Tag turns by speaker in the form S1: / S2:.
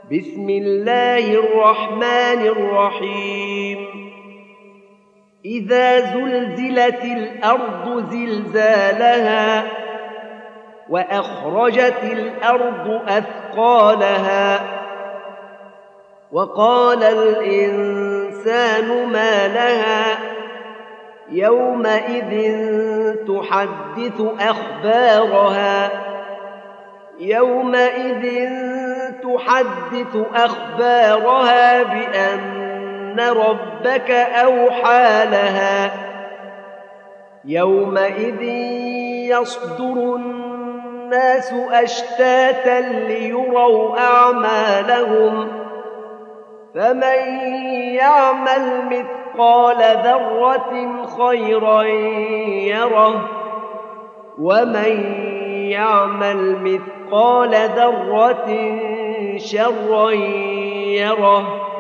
S1: بسم الله الرحمن الرحيم إذا زلزلت الأرض زلزالها وأخرجت الأرض أثقالها وقال الإنسان ما لها يومئذ تحدث أخبارها بأن ربك أوحى لها يومئذ يصدر الناس أشتاتا ليروا أعمالهم فمن يعمل مثقال ذرة خيرا يره ومن يعمل مثقال ذرة شرا يره